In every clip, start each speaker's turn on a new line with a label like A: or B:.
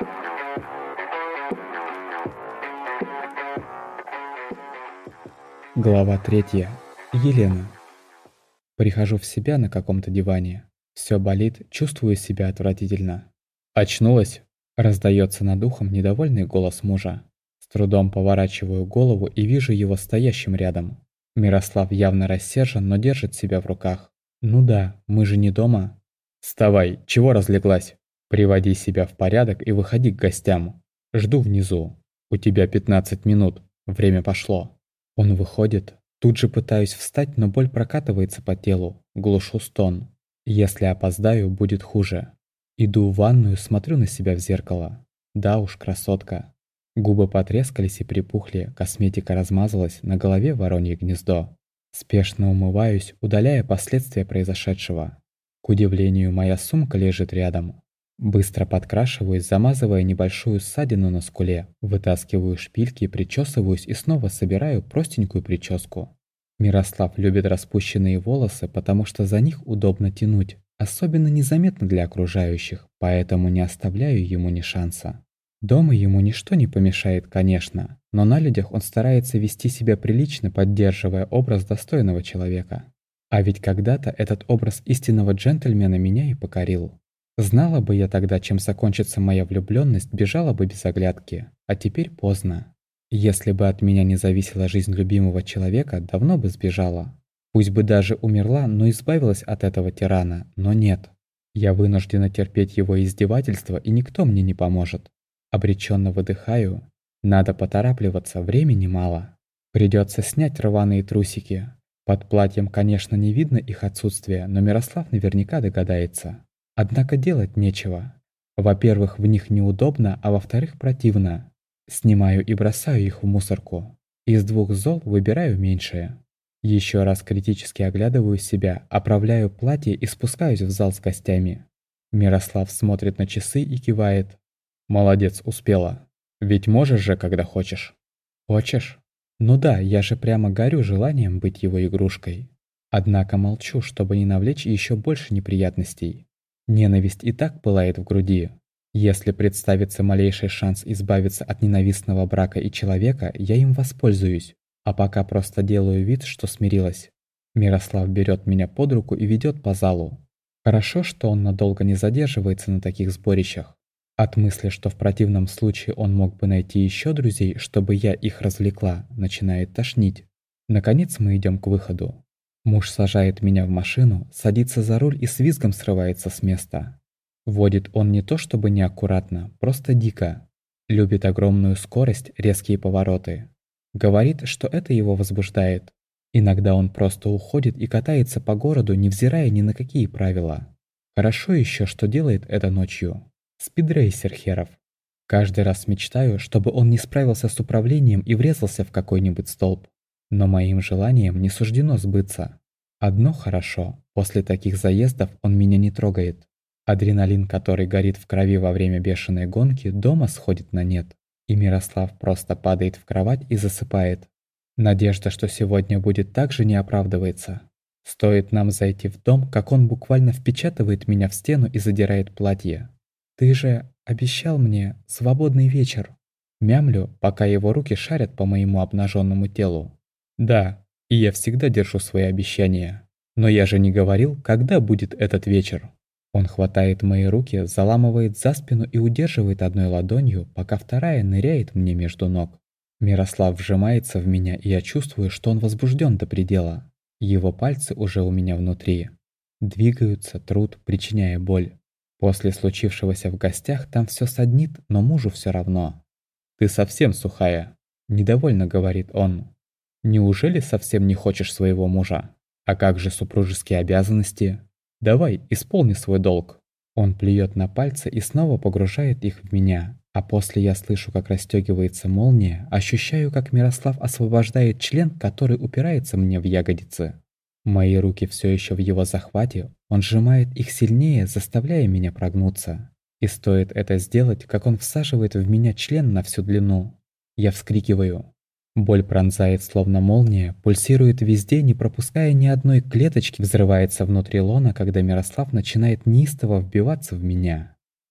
A: Глава 3. Елена. Прихожу в себя на каком-то диване. Все болит, чувствую себя отвратительно. «Очнулась?» – раздается над ухом недовольный голос мужа. С трудом поворачиваю голову и вижу его стоящим рядом. Мирослав явно рассержен, но держит себя в руках. «Ну да, мы же не дома». «Вставай, чего разлеглась? Приводи себя в порядок и выходи к гостям. Жду внизу. У тебя 15 минут, время пошло». Он выходит. Тут же пытаюсь встать, но боль прокатывается по телу. Глушу стон. Если опоздаю, будет хуже. Иду в ванную, смотрю на себя в зеркало. Да уж, красотка. Губы потрескались и припухли, косметика размазалась, на голове воронье гнездо. Спешно умываюсь, удаляя последствия произошедшего. К удивлению, моя сумка лежит рядом. Быстро подкрашиваюсь, замазывая небольшую ссадину на скуле, вытаскиваю шпильки, причесываюсь и снова собираю простенькую прическу. Мирослав любит распущенные волосы, потому что за них удобно тянуть, особенно незаметно для окружающих, поэтому не оставляю ему ни шанса. Дома ему ничто не помешает, конечно, но на людях он старается вести себя прилично, поддерживая образ достойного человека. А ведь когда-то этот образ истинного джентльмена меня и покорил. Знала бы я тогда, чем закончится моя влюбленность, бежала бы без оглядки. А теперь поздно. Если бы от меня не зависела жизнь любимого человека, давно бы сбежала. Пусть бы даже умерла, но избавилась от этого тирана, но нет. Я вынуждена терпеть его издевательства, и никто мне не поможет. Обреченно выдыхаю. Надо поторапливаться, времени мало. Придется снять рваные трусики. Под платьем, конечно, не видно их отсутствия, но Мирослав наверняка догадается. Однако делать нечего. Во-первых, в них неудобно, а во-вторых, противно. Снимаю и бросаю их в мусорку. Из двух зол выбираю меньшее. Еще раз критически оглядываю себя, оправляю платье и спускаюсь в зал с гостями. Мирослав смотрит на часы и кивает. «Молодец, успела. Ведь можешь же, когда хочешь». «Хочешь?» «Ну да, я же прямо горю желанием быть его игрушкой». Однако молчу, чтобы не навлечь еще больше неприятностей. Ненависть и так пылает в груди. Если представится малейший шанс избавиться от ненавистного брака и человека, я им воспользуюсь, а пока просто делаю вид, что смирилась. Мирослав берет меня под руку и ведет по залу. Хорошо, что он надолго не задерживается на таких сборищах. От мысли, что в противном случае он мог бы найти еще друзей, чтобы я их развлекла, начинает тошнить. Наконец мы идем к выходу. Муж сажает меня в машину, садится за руль и с визгом срывается с места. Водит он не то чтобы неаккуратно, просто дико. Любит огромную скорость, резкие повороты. Говорит, что это его возбуждает. Иногда он просто уходит и катается по городу, невзирая ни на какие правила. Хорошо еще, что делает это ночью. Спидрейсер херов. Каждый раз мечтаю, чтобы он не справился с управлением и врезался в какой-нибудь столб. Но моим желаниям не суждено сбыться. Одно хорошо, после таких заездов он меня не трогает. Адреналин, который горит в крови во время бешеной гонки, дома сходит на нет. И Мирослав просто падает в кровать и засыпает. Надежда, что сегодня будет так же, не оправдывается. Стоит нам зайти в дом, как он буквально впечатывает меня в стену и задирает платье. «Ты же обещал мне свободный вечер». Мямлю, пока его руки шарят по моему обнаженному телу. Да, и я всегда держу свои обещания. Но я же не говорил, когда будет этот вечер. Он хватает мои руки, заламывает за спину и удерживает одной ладонью, пока вторая ныряет мне между ног. Мирослав вжимается в меня, и я чувствую, что он возбужден до предела. Его пальцы уже у меня внутри. Двигаются, трут, причиняя боль. После случившегося в гостях там все саднит, но мужу все равно. «Ты совсем сухая», – недовольно говорит он. «Неужели совсем не хочешь своего мужа? А как же супружеские обязанности? Давай, исполни свой долг». Он плюет на пальцы и снова погружает их в меня. А после я слышу, как расстегивается молния, ощущаю, как Мирослав освобождает член, который упирается мне в ягодицы. Мои руки все еще в его захвате, он сжимает их сильнее, заставляя меня прогнуться. И стоит это сделать, как он всаживает в меня член на всю длину. Я вскрикиваю. Боль пронзает словно молния, пульсирует везде, не пропуская ни одной клеточки, взрывается внутри лона, когда Мирослав начинает неистово вбиваться в меня.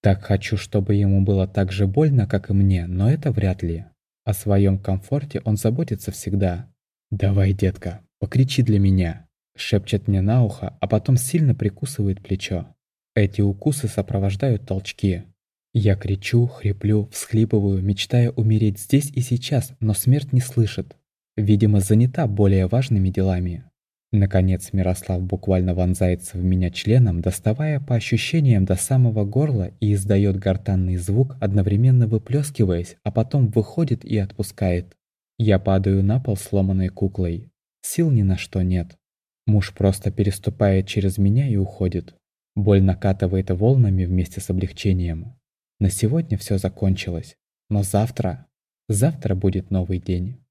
A: Так хочу, чтобы ему было так же больно, как и мне, но это вряд ли. О своем комфорте он заботится всегда. «Давай, детка, покричи для меня», — шепчет мне на ухо, а потом сильно прикусывает плечо. Эти укусы сопровождают толчки. Я кричу, хриплю, всхлипываю, мечтая умереть здесь и сейчас, но смерть не слышит. Видимо, занята более важными делами. Наконец Мирослав буквально вонзается в меня членом, доставая по ощущениям до самого горла и издает гортанный звук, одновременно выплескиваясь, а потом выходит и отпускает. Я падаю на пол сломанной куклой. Сил ни на что нет. Муж просто переступает через меня и уходит. Боль накатывает волнами вместе с облегчением. На сегодня все закончилось. Но завтра будет новый день.